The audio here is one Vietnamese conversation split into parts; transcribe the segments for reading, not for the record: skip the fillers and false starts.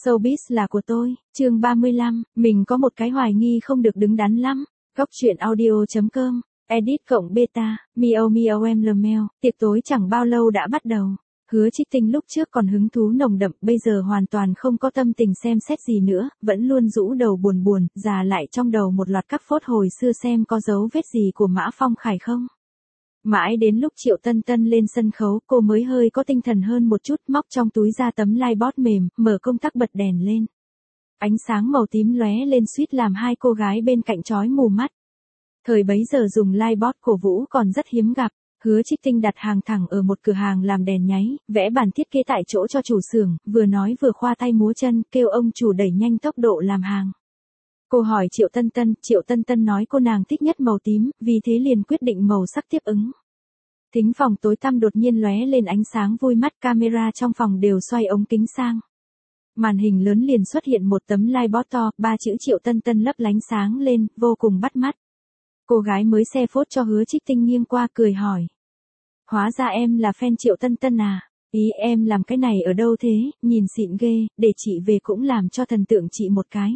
Showbiz là của tôi, chương 35, mình có một cái hoài nghi không được đứng đắn lắm. Góc truyện audio.com, edit cộng beta, miao miao em lờ mèo, tiệc tối chẳng bao lâu đã bắt đầu. Hứa Trích Tinh lúc trước còn hứng thú nồng đậm, bây giờ hoàn toàn không có tâm tình xem xét gì nữa, vẫn luôn rũ đầu buồn buồn, già lại trong đầu một loạt các phốt hồi xưa xem có dấu vết gì của Mã Phong Khải không. Mãi đến lúc Triệu Tân Tân lên sân khấu, cô mới hơi có tinh thần hơn một chút, móc trong túi ra tấm liveboard mềm, mở công tắc bật đèn lên. Ánh sáng màu tím lóe lên suýt làm hai cô gái bên cạnh chói mù mắt. Thời bấy giờ dùng liveboard cổ vũ còn rất hiếm gặp. Hứa Trích Tinh đặt hàng thẳng ở một cửa hàng làm đèn nháy, vẽ bản thiết kế tại chỗ cho chủ xưởng, vừa nói vừa khoa tay múa chân, kêu ông chủ đẩy nhanh tốc độ làm hàng. Cô hỏi Triệu Tân Tân nói cô nàng thích nhất màu tím, vì thế liền quyết định màu sắc tiếp ứng. Thính phòng tối tăm đột nhiên lóe lên ánh sáng vui mắt, camera trong phòng đều xoay ống kính sang. Màn hình lớn liền xuất hiện một tấm liveboard to, 3 chữ Triệu Tân Tân lấp lánh sáng lên, vô cùng bắt mắt. Cô gái mới xe phốt cho Hứa Trích Tinh nghiêng qua cười hỏi. Hóa ra em là fan Triệu Tân Tân à? Ý em làm cái này ở đâu thế, nhìn xịn ghê, để chị về cũng làm cho thần tượng chị một cái.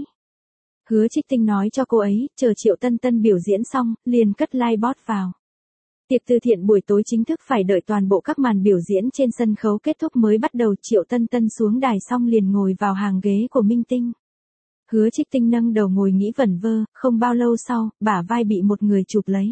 Hứa Trích Tinh nói cho cô ấy, chờ Triệu Tân Tân biểu diễn xong, liền cất liveboard vào. Tiệc từ thiện buổi tối chính thức phải đợi toàn bộ các màn biểu diễn trên sân khấu kết thúc mới bắt đầu. Triệu Tân Tân xuống đài xong liền ngồi vào hàng ghế của Minh Tinh. Hứa Trích Tinh nâng đầu ngồi nghĩ vẩn vơ, không bao lâu sau, bả vai bị một người chụp lấy.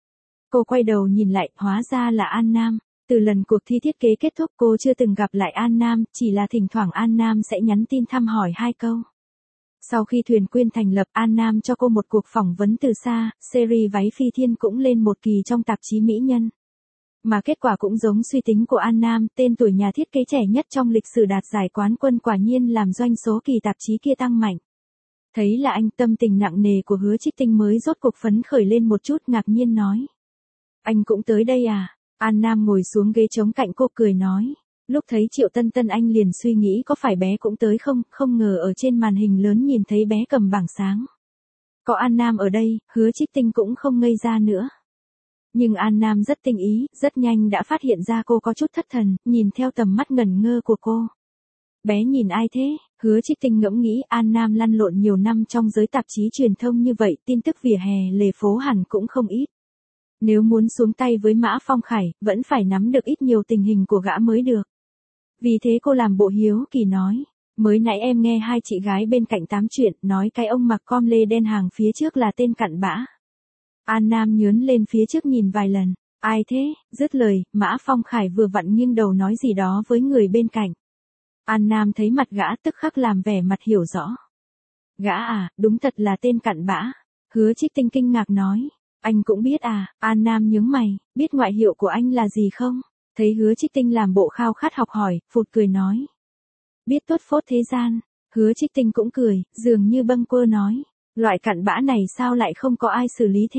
Cô quay đầu nhìn lại, hóa ra là An Nam. Từ lần cuộc thi thiết kế kết thúc cô chưa từng gặp lại An Nam, chỉ là thỉnh thoảng An Nam sẽ nhắn tin thăm hỏi 2 câu. Sau khi Thuyền Quyên thành lập, An Nam cho cô một cuộc phỏng vấn từ xa, series váy Phi Thiên cũng lên một kỳ trong tạp chí Mỹ Nhân. Mà kết quả cũng giống suy tính của An Nam, tên tuổi nhà thiết kế trẻ nhất trong lịch sử đạt giải quán quân quả nhiên làm doanh số kỳ tạp chí kia tăng mạnh. Thấy là anh, tâm tình nặng nề của Hứa Trích Tinh mới rốt cuộc phấn khởi lên một chút, ngạc nhiên nói. Anh cũng tới đây à? An Nam ngồi xuống ghế trống cạnh cô cười nói. Lúc thấy Triệu Tân Tân anh liền suy nghĩ có phải bé cũng tới không, không ngờ ở trên màn hình lớn nhìn thấy bé cầm bảng sáng. Có An Nam ở đây, Hứa Trích Tinh cũng không ngây ra nữa. Nhưng An Nam rất tinh ý, rất nhanh đã phát hiện ra cô có chút thất thần, nhìn theo tầm mắt ngẩn ngơ của cô. Bé nhìn ai thế? Hứa Trích Tinh ngẫm nghĩ An Nam lăn lộn nhiều năm trong giới tạp chí truyền thông như vậy, tin tức vỉa hè lề phố hẳn cũng không ít. Nếu muốn xuống tay với Mã Phong Khải, vẫn phải nắm được ít nhiều tình hình của gã mới được. Vì thế cô làm bộ hiếu kỳ nói, mới nãy em nghe hai chị gái bên cạnh tám chuyện, nói cái ông mặc com lê đen hàng phía trước là tên cặn bã. An Nam nhớn lên phía trước nhìn vài lần, ai thế, dứt lời, Mã Phong Khải vừa vặn nghiêng đầu nói gì đó với người bên cạnh. An Nam thấy mặt gã tức khắc làm vẻ mặt hiểu rõ. Gã à, đúng thật là tên cặn bã. Hứa Trích Tinh kinh ngạc nói, anh cũng biết à? An Nam nhướng mày, biết ngoại hiệu của anh là gì không? Thấy Hứa Trích Tinh làm bộ khao khát học hỏi, phụt cười nói. Biết tốt phốt thế gian. Hứa Trích Tinh cũng cười, dường như bâng quơ nói. Loại cặn bã này sao lại không có ai xử lý thế?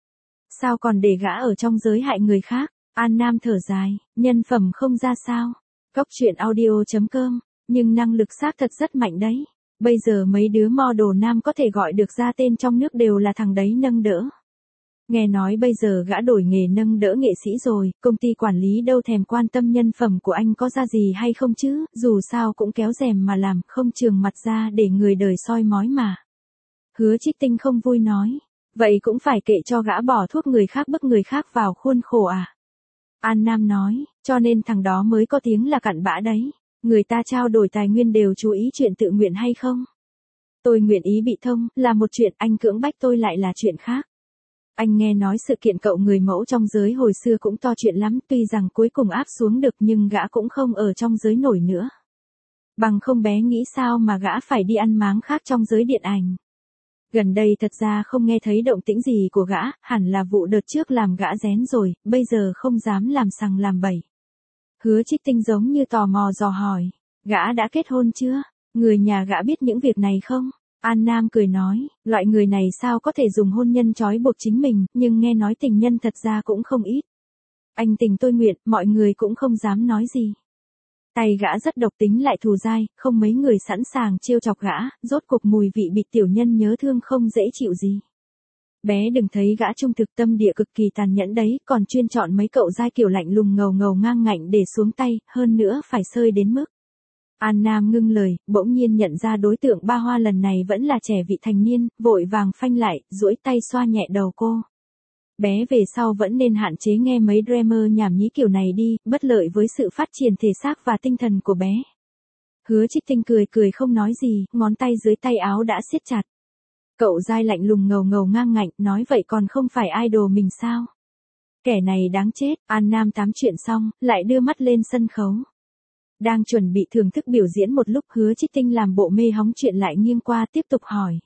Sao còn để gã ở trong giới hại người khác? An Nam thở dài, nhân phẩm không ra sao. Góc truyện audio.com, nhưng năng lực xác thật rất mạnh đấy. Bây giờ mấy đứa model nam có thể gọi được ra tên trong nước đều là thằng đấy nâng đỡ. Nghe nói bây giờ gã đổi nghề nâng đỡ nghệ sĩ rồi, công ty quản lý đâu thèm quan tâm nhân phẩm của anh có ra gì hay không chứ, dù sao cũng kéo rèm mà làm, không trường mặt ra để người đời soi mói mà. Hứa Trích Tinh không vui nói, vậy cũng phải kệ cho gã bỏ thuốc người khác bức người khác vào khuôn khổ à? An Nam nói, cho nên thằng đó mới có tiếng là cặn bã đấy, người ta trao đổi tài nguyên đều chú ý chuyện tự nguyện hay không? Tôi nguyện ý bị thông, là một chuyện, anh cưỡng bách tôi lại là chuyện khác. Anh nghe nói sự kiện cậu người mẫu trong giới hồi xưa cũng to chuyện lắm, tuy rằng cuối cùng áp xuống được nhưng gã cũng không ở trong giới nổi nữa. Bằng không bé nghĩ sao mà gã phải đi ăn máng khác trong giới điện ảnh. Gần đây thật ra không nghe thấy động tĩnh gì của gã, hẳn là vụ đợt trước làm gã rén rồi, bây giờ không dám làm sằng làm bậy. Hứa Trích Tinh giống như tò mò dò hỏi, gã đã kết hôn chưa? Người nhà gã biết những việc này không? An Nam cười nói, loại người này sao có thể dùng hôn nhân trói buộc chính mình, nhưng nghe nói tình nhân thật ra cũng không ít. Anh tình tôi nguyện, mọi người cũng không dám nói gì. Tay gã rất độc tính lại thù dai, không mấy người sẵn sàng trêu chọc gã, rốt cuộc mùi vị bị tiểu nhân nhớ thương không dễ chịu gì. Bé đừng thấy gã trung thực tâm địa cực kỳ tàn nhẫn đấy, còn chuyên chọn mấy cậu dai kiểu lạnh lùng ngầu ngầu ngang ngạnh để xuống tay, hơn nữa phải sơi đến mức. An Nam ngưng lời, bỗng nhiên nhận ra đối tượng Ba Hoa lần này vẫn là trẻ vị thành niên, vội vàng phanh lại, duỗi tay xoa nhẹ đầu cô. Bé về sau vẫn nên hạn chế nghe mấy dreamer nhảm nhí kiểu này đi, bất lợi với sự phát triển thể xác và tinh thần của bé. Hứa Trích Tinh cười cười không nói gì, ngón tay dưới tay áo đã siết chặt. Cậu dai lạnh lùng ngầu ngầu ngang ngạnh, nói vậy còn không phải idol mình sao? Kẻ này đáng chết. An Nam tám chuyện xong, lại đưa mắt lên sân khấu. Đang chuẩn bị thưởng thức biểu diễn một lúc, Hứa Trích Tinh làm bộ mê hóng chuyện lại nghiêng qua tiếp tục hỏi.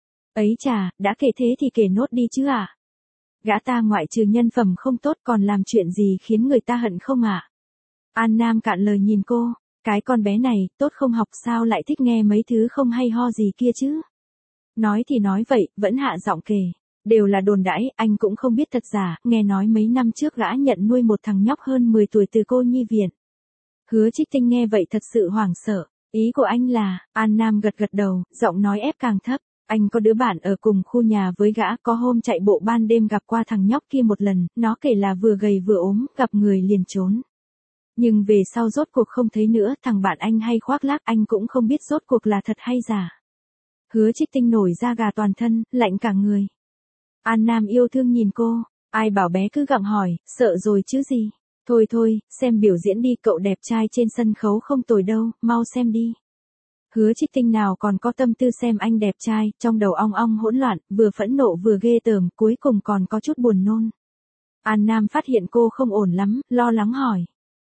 Ấy chà, đã kể thế thì kể nốt đi chứ à? Gã ta ngoại trừ nhân phẩm không tốt còn làm chuyện gì khiến người ta hận không ạ? An Nam cạn lời nhìn cô, cái con bé này, tốt không học sao lại thích nghe mấy thứ không hay ho gì kia chứ? Nói thì nói vậy, vẫn hạ giọng kể. Đều là đồn đãi, anh cũng không biết thật giả, nghe nói mấy năm trước gã nhận nuôi một thằng nhóc hơn 10 tuổi từ cô nhi viện. Hứa Trích Tinh nghe vậy thật sự hoảng sợ. Ý của anh là, An Nam gật gật đầu, giọng nói ép càng thấp. Anh có đứa bạn ở cùng khu nhà với gã, có hôm chạy bộ ban đêm gặp qua thằng nhóc kia một lần, nó kể là vừa gầy vừa ốm, gặp người liền trốn. Nhưng về sau rốt cuộc không thấy nữa, thằng bạn anh hay khoác lác, anh cũng không biết rốt cuộc là thật hay giả. Hứa Trích Tinh nổi da gà toàn thân, lạnh cả người. An Nam yêu thương nhìn cô, ai bảo bé cứ gặng hỏi, sợ rồi chứ gì. Thôi thôi, xem biểu diễn đi, cậu đẹp trai trên sân khấu không tồi đâu, mau xem đi. Hứa Trích Tinh nào còn có tâm tư xem anh đẹp trai, trong đầu ong ong hỗn loạn, vừa phẫn nộ vừa ghê tởm, cuối cùng còn có chút buồn nôn. An Nam phát hiện cô không ổn lắm, lo lắng hỏi.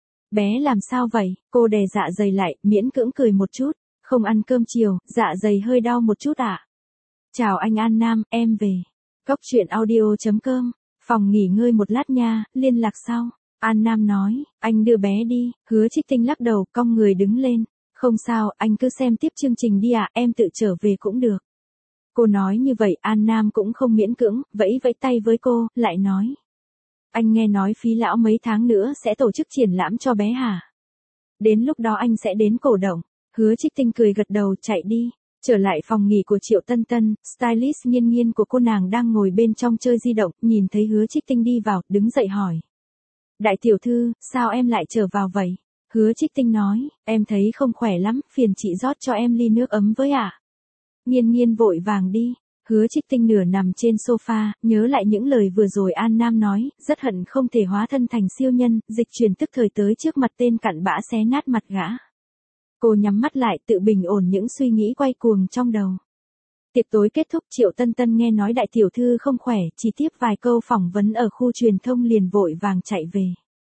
Bé làm sao vậy? Cô đè dạ dày lại, miễn cưỡng cười một chút. Không ăn cơm chiều, dạ dày hơi đau một chút ạ. Chào anh An Nam, em về. Cóc truyện audio.com, phòng nghỉ ngơi một lát nha, liên lạc sau. An Nam nói, anh đưa bé đi. Hứa Trích Tinh lắc đầu, cong người đứng lên. Không sao, anh cứ xem tiếp chương trình đi ạ, em tự trở về cũng được. Cô nói như vậy, An Nam cũng không miễn cưỡng, vẫy vẫy tay với cô, lại nói. Anh nghe nói Phí lão mấy tháng nữa sẽ tổ chức triển lãm cho bé hả? Đến lúc đó anh sẽ đến cổ động. Hứa Trích Tinh cười gật đầu, chạy đi. Trở lại phòng nghỉ của Triệu Tân Tân, stylist Nghiên Nghiên của cô nàng đang ngồi bên trong chơi di động, nhìn thấy Hứa Trích Tinh đi vào, đứng dậy hỏi. Đại tiểu thư, sao em lại trở vào vậy? Hứa Trích Tinh nói, em thấy không khỏe lắm, phiền chị rót cho em ly nước ấm với ạ. Nghiên Nghiên vội vàng đi. Hứa Trích Tinh nửa nằm trên sofa, nhớ lại những lời vừa rồi An Nam nói, rất hận không thể hóa thân thành siêu nhân, dịch chuyển tức thời tới trước mặt tên cặn bã xé nát mặt gã. Cô nhắm mắt lại tự bình ổn những suy nghĩ quay cuồng trong đầu. Tiệc tối kết thúc, Triệu Tân Tân nghe nói đại tiểu thư không khỏe, chỉ tiếp vài câu phỏng vấn ở khu truyền thông liền vội vàng chạy về.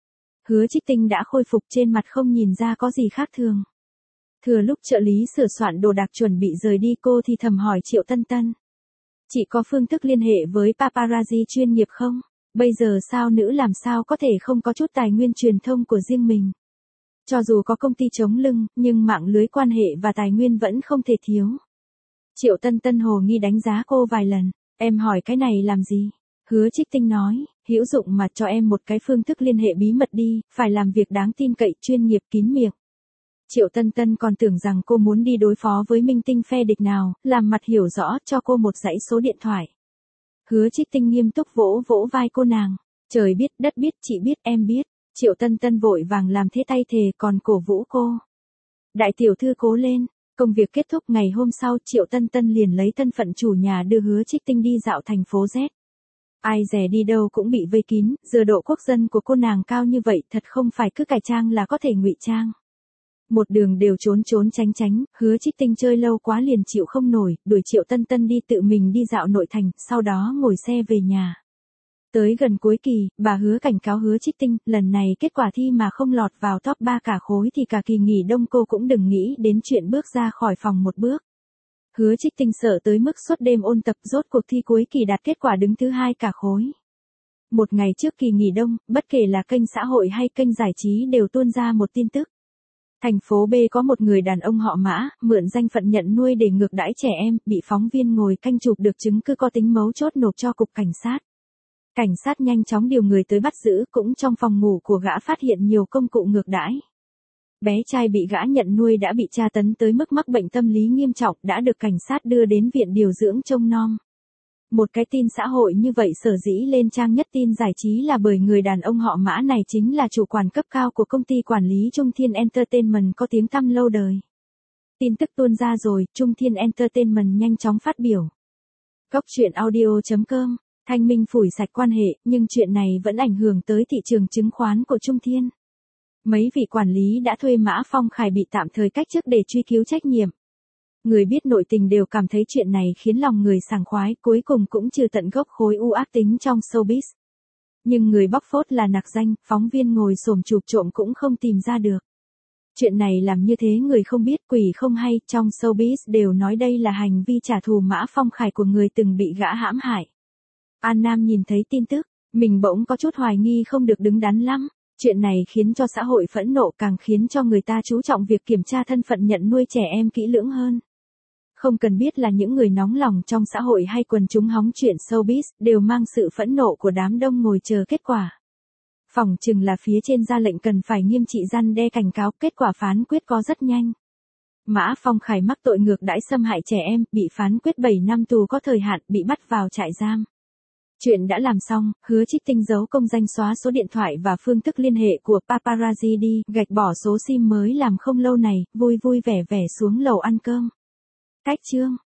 Hứa Trích Tinh đã khôi phục, trên mặt không nhìn ra có gì khác thường. Thừa lúc trợ lý sửa soạn đồ đạc chuẩn bị rời đi, cô thì thầm hỏi Triệu Tân Tân. Chị có phương thức liên hệ với paparazzi chuyên nghiệp không? Bây giờ sao nữ làm sao có thể không có chút tài nguyên truyền thông của riêng mình? Cho dù có công ty chống lưng, nhưng mạng lưới quan hệ và tài nguyên vẫn không thể thiếu. Triệu Tân Tân hồ nghi đánh giá cô vài lần. Em hỏi cái này làm gì? Hứa Trích Tinh nói, hữu dụng mà, cho em một cái phương thức liên hệ bí mật đi, phải làm việc đáng tin cậy, chuyên nghiệp, kín miệng. Triệu Tân Tân còn tưởng rằng cô muốn đi đối phó với minh tinh phe địch nào, làm mặt hiểu rõ, cho cô một dãy số điện thoại. Hứa Trích Tinh nghiêm túc vỗ vỗ vai cô nàng. Trời biết, đất biết, chị biết, em biết. Triệu Tân Tân vội vàng làm thế tay thề, còn cổ vũ cô. Đại tiểu thư cố lên. Công việc kết thúc, ngày hôm sau Triệu Tân Tân liền lấy thân phận chủ nhà đưa Hứa Trích Tinh đi dạo thành phố Z. Ai dè đi đâu cũng bị vây kín, giờ độ quốc dân của cô nàng cao như vậy, thật không phải cứ cải trang là có thể ngụy trang. Một đường đều trốn trốn tránh tránh, Hứa Trích Tinh chơi lâu quá liền chịu không nổi, đuổi Triệu Tân Tân đi tự mình đi dạo nội thành, sau đó ngồi xe về nhà. Tới gần cuối kỳ, bà Hứa cảnh cáo Hứa Trích Tinh, lần này kết quả thi mà không lọt vào top 3 cả khối thì cả kỳ nghỉ đông cô cũng đừng nghĩ đến chuyện bước ra khỏi phòng một bước. Hứa Trích Tinh sợ tới mức suốt đêm ôn tập, rốt cuộc thi cuối kỳ đạt kết quả đứng thứ 2 cả khối. Một ngày trước kỳ nghỉ đông, bất kể là kênh xã hội hay kênh giải trí đều tuôn ra một tin tức. Thành phố B có một người đàn ông họ Mã, mượn danh phận nhận nuôi để ngược đãi trẻ em, bị phóng viên ngồi canh chụp được chứng cứ có tính mấu chốt nộp cho cục cảnh sát. Cảnh sát nhanh chóng điều người tới bắt giữ, cũng trong phòng ngủ của gã phát hiện nhiều công cụ ngược đãi. Bé trai bị gã nhận nuôi đã bị tra tấn tới mức mắc bệnh tâm lý nghiêm trọng, đã được cảnh sát đưa đến viện điều dưỡng trông nom. Một cái tin xã hội như vậy sở dĩ lên trang nhất tin giải trí là bởi người đàn ông họ Mã này chính là chủ quản cấp cao của công ty quản lý Trung Thiên Entertainment có tiếng tăm lâu đời. Tin tức tuôn ra rồi, Trung Thiên Entertainment nhanh chóng phát biểu. Góc truyện audio.com, Thanh Minh phủi sạch quan hệ, nhưng chuyện này vẫn ảnh hưởng tới thị trường chứng khoán của Trung Thiên. Mấy vị quản lý đã thuê Mã Phong Khải bị tạm thời cách chức để truy cứu trách nhiệm. Người biết nội tình đều cảm thấy chuyện này khiến lòng người sảng khoái, cuối cùng cũng trừ tận gốc khối u ác tính trong showbiz. Nhưng người bóc phốt là nặc danh, phóng viên ngồi xổm chụp trộm cũng không tìm ra được. Chuyện này làm như thế người không biết quỷ không hay, trong showbiz đều nói đây là hành vi trả thù Mã Phong Khải của người từng bị gã hãm hại. An Nam nhìn thấy tin tức, mình bỗng có chút hoài nghi không được đứng đắn lắm. Chuyện này khiến cho xã hội phẫn nộ, càng khiến cho người ta chú trọng việc kiểm tra thân phận nhận nuôi trẻ em kỹ lưỡng hơn. Không cần biết là những người nóng lòng trong xã hội hay quần chúng hóng chuyện showbiz, đều mang sự phẫn nộ của đám đông ngồi chờ kết quả. Phỏng chừng là phía trên ra lệnh cần phải nghiêm trị răn đe cảnh cáo, kết quả phán quyết có rất nhanh. Mã Phong Khải mắc tội ngược đãi xâm hại trẻ em, bị phán quyết 7 năm tù có thời hạn, bị bắt vào trại giam. Chuyện đã làm xong, Hứa Trích Tinh giấu công danh, xóa số điện thoại và phương thức liên hệ của paparazzi đi, gạch bỏ số sim mới làm không lâu này, vui vui vẻ vẻ xuống lầu ăn cơm. Cách chương